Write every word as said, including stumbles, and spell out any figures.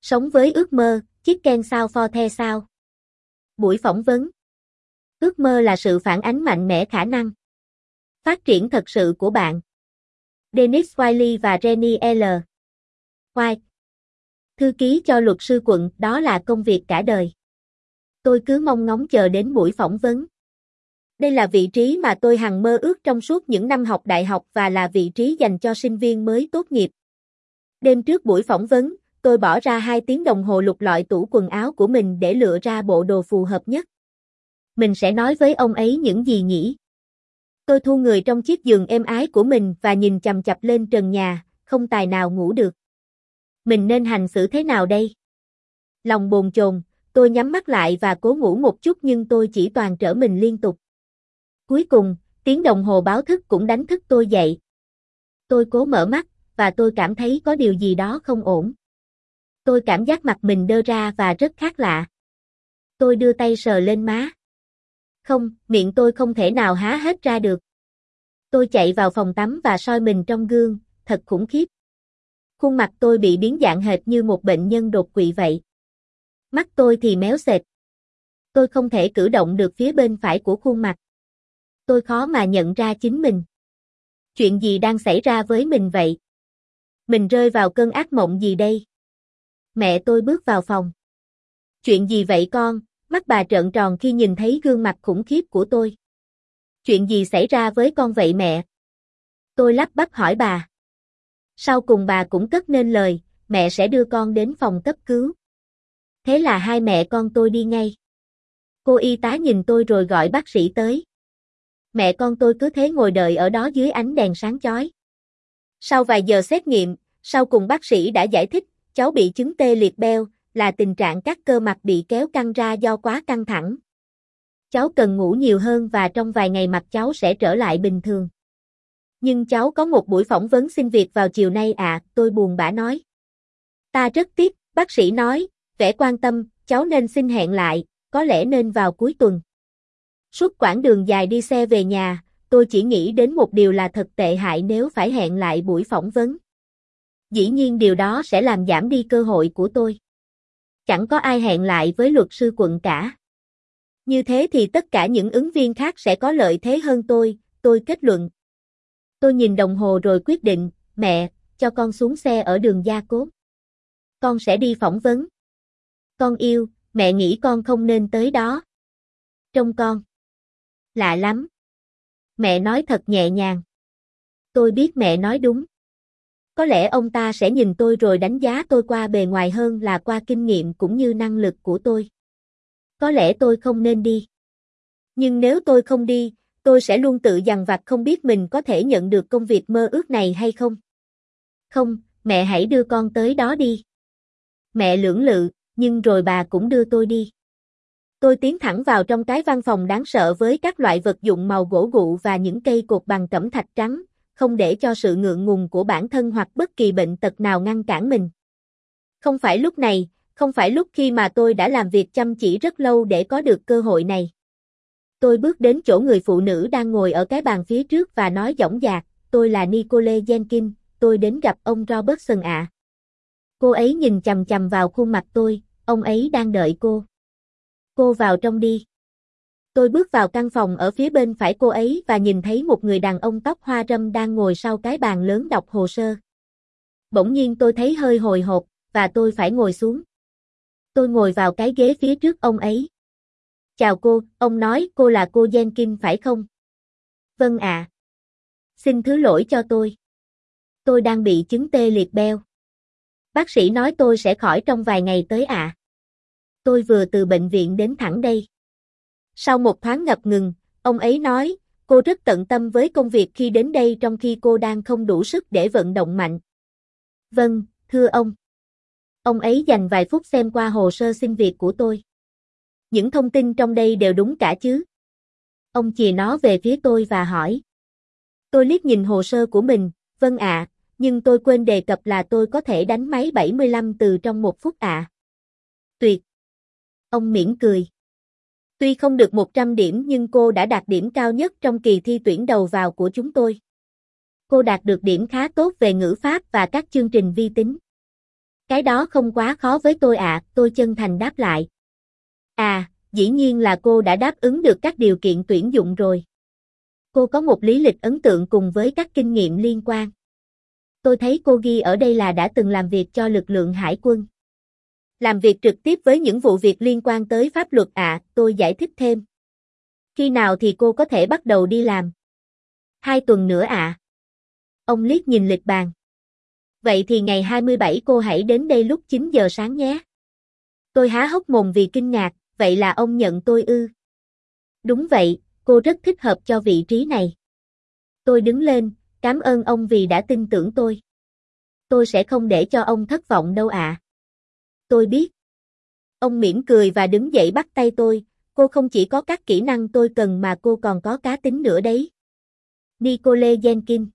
Sống với ước mơ, Chicken sao for the sao. Buổi phỏng vấn. Ước mơ là sự phản ánh mạnh mẽ khả năng phát triển thật sự của bạn. Dennis Wiley và Rennie L. White. Thư ký cho luật sư quận, đó là công việc cả đời. Tôi cứ mong ngóng chờ đến buổi phỏng vấn. Đây là vị trí mà tôi hằng mơ ước trong suốt những năm học đại học và là vị trí dành cho sinh viên mới tốt nghiệp. Đêm trước buổi phỏng vấn, tôi bỏ ra hai tiếng đồng hồ lục lọi tủ quần áo của mình để lựa ra bộ đồ phù hợp nhất. Mình sẽ nói với ông ấy những gì nhỉ? Tôi thu người trong chiếc giường êm ái của mình và nhìn chằm chằm lên trần nhà, không tài nào ngủ được. Mình nên hành xử thế nào đây? Lòng bồn chồn, tôi nhắm mắt lại và cố ngủ một chút nhưng tôi chỉ toàn trở mình liên tục. Cuối cùng, tiếng đồng hồ báo thức cũng đánh thức tôi dậy. Tôi cố mở mắt, và tôi cảm thấy có điều gì đó không ổn. Tôi cảm giác mặt mình đơ ra và rất khác lạ. Tôi đưa tay sờ lên má. Không, miệng tôi không thể nào há hết ra được. Tôi chạy vào phòng tắm và soi mình trong gương, thật khủng khiếp. Khuôn mặt tôi bị biến dạng hệt như một bệnh nhân đột quỵ vậy. Mắt tôi thì méo sệt. Tôi không thể cử động được phía bên phải của khuôn mặt. Tôi khó mà nhận ra chính mình. Chuyện gì đang xảy ra với mình vậy? Mình rơi vào cơn ác mộng gì đây? Mẹ tôi bước vào phòng. Chuyện gì vậy con? Mắt bà trợn tròn khi nhìn thấy gương mặt khủng khiếp của tôi. Chuyện gì xảy ra với con vậy mẹ? Tôi lắp bắp hỏi bà. Sau cùng bà cũng cất nên lời, mẹ sẽ đưa con đến phòng cấp cứu. Thế là hai mẹ con tôi đi ngay. Cô y tá nhìn tôi rồi gọi bác sĩ tới. Mẹ con tôi cứ thế ngồi đợi ở đó dưới ánh đèn sáng chói. Sau vài giờ xét nghiệm, sau cùng bác sĩ đã giải thích, cháu bị chứng tê liệt beo, là tình trạng các cơ mặt bị kéo căng ra do quá căng thẳng. Cháu cần ngủ nhiều hơn và trong vài ngày mặt cháu sẽ trở lại bình thường. Nhưng cháu có một buổi phỏng vấn xin việc vào chiều nay ạ, à, tôi buồn bã nói. Ta rất tiếc, bác sĩ nói, vẻ quan tâm, cháu nên xin hẹn lại, có lẽ nên vào cuối tuần. Suốt quãng đường dài đi xe về nhà, tôi chỉ nghĩ đến một điều là thật tệ hại nếu phải hẹn lại buổi phỏng vấn. Dĩ nhiên điều đó sẽ làm giảm đi cơ hội của tôi. Chẳng có ai hẹn lại với luật sư quận cả. Như thế thì tất cả những ứng viên khác sẽ có lợi thế hơn tôi, tôi kết luận. Tôi nhìn đồng hồ rồi quyết định, mẹ, cho con xuống xe ở đường Gia Cốt. Con sẽ đi phỏng vấn. Con yêu, mẹ nghĩ con không nên tới đó. Trông con. Lạ lắm. Mẹ nói thật nhẹ nhàng. Tôi biết mẹ nói đúng. Có lẽ ông ta sẽ nhìn tôi rồi đánh giá tôi qua bề ngoài hơn là qua kinh nghiệm cũng như năng lực của tôi. Có lẽ tôi không nên đi. Nhưng nếu tôi không đi, tôi sẽ luôn tự dằn vặt không biết mình có thể nhận được công việc mơ ước này hay không. Không, mẹ hãy đưa con tới đó đi. Mẹ lưỡng lự, nhưng rồi bà cũng đưa tôi đi. Tôi tiến thẳng vào trong cái văn phòng đáng sợ với các loại vật dụng màu gỗ gụ và những cây cột bằng cẩm thạch trắng, không để cho sự ngượng ngùng của bản thân hoặc bất kỳ bệnh tật nào ngăn cản mình. Không phải lúc này, không phải lúc khi mà tôi đã làm việc chăm chỉ rất lâu để có được cơ hội này. Tôi bước đến chỗ người phụ nữ đang ngồi ở cái bàn phía trước và nói dõng dạc, tôi là Nicole Jenkins, tôi đến gặp ông Robertson ạ. Cô ấy nhìn chằm chằm vào khuôn mặt tôi, ông ấy đang đợi cô. Cô vào trong đi. Tôi bước vào căn phòng ở phía bên phải cô ấy và nhìn thấy một người đàn ông tóc hoa râm đang ngồi sau cái bàn lớn đọc hồ sơ. Bỗng nhiên tôi thấy hơi hồi hộp, và tôi phải ngồi xuống. Tôi ngồi vào cái ghế phía trước ông ấy. Chào cô, ông nói cô là cô Jenkins phải không? Vâng ạ. Xin thứ lỗi cho tôi. Tôi đang bị chứng tê liệt beo. Bác sĩ nói tôi sẽ khỏi trong vài ngày tới ạ. Tôi vừa từ bệnh viện đến thẳng đây. Sau một thoáng ngập ngừng, ông ấy nói, cô rất tận tâm với công việc khi đến đây trong khi cô đang không đủ sức để vận động mạnh. Vâng, thưa ông. Ông ấy dành vài phút xem qua hồ sơ xin việc của tôi. Những thông tin trong đây đều đúng cả chứ? Ông chìa nó về phía tôi và hỏi. Tôi liếc nhìn hồ sơ của mình, vâng ạ, nhưng tôi quên đề cập là tôi có thể đánh máy bảy mươi lăm từ trong một phút ạ. Tuyệt. Ông mỉm cười. Tuy không được một trăm điểm nhưng cô đã đạt điểm cao nhất trong kỳ thi tuyển đầu vào của chúng tôi. Cô đạt được điểm khá tốt về ngữ pháp và các chương trình vi tính. Cái đó không quá khó với tôi ạ, tôi chân thành đáp lại. À, dĩ nhiên là cô đã đáp ứng được các điều kiện tuyển dụng rồi. Cô có một lý lịch ấn tượng cùng với các kinh nghiệm liên quan. Tôi thấy cô ghi ở đây là đã từng làm việc cho lực lượng hải quân. Làm việc trực tiếp với những vụ việc liên quan tới pháp luật ạ, tôi giải thích thêm. Khi nào thì cô có thể bắt đầu đi làm? Hai tuần nữa ạ. Ông liếc nhìn lịch bàn. Vậy thì ngày hai mươi bảy cô hãy đến đây lúc chín giờ sáng nhé. Tôi há hốc mồm vì kinh ngạc, vậy là ông nhận tôi ư? Đúng vậy, cô rất thích hợp cho vị trí này. Tôi đứng lên, cảm ơn ông vì đã tin tưởng tôi. Tôi sẽ không để cho ông thất vọng đâu ạ. Tôi biết. Ông mỉm cười và đứng dậy bắt tay tôi, cô không chỉ có các kỹ năng tôi cần mà cô còn có cá tính nữa đấy. Nicole Jenkins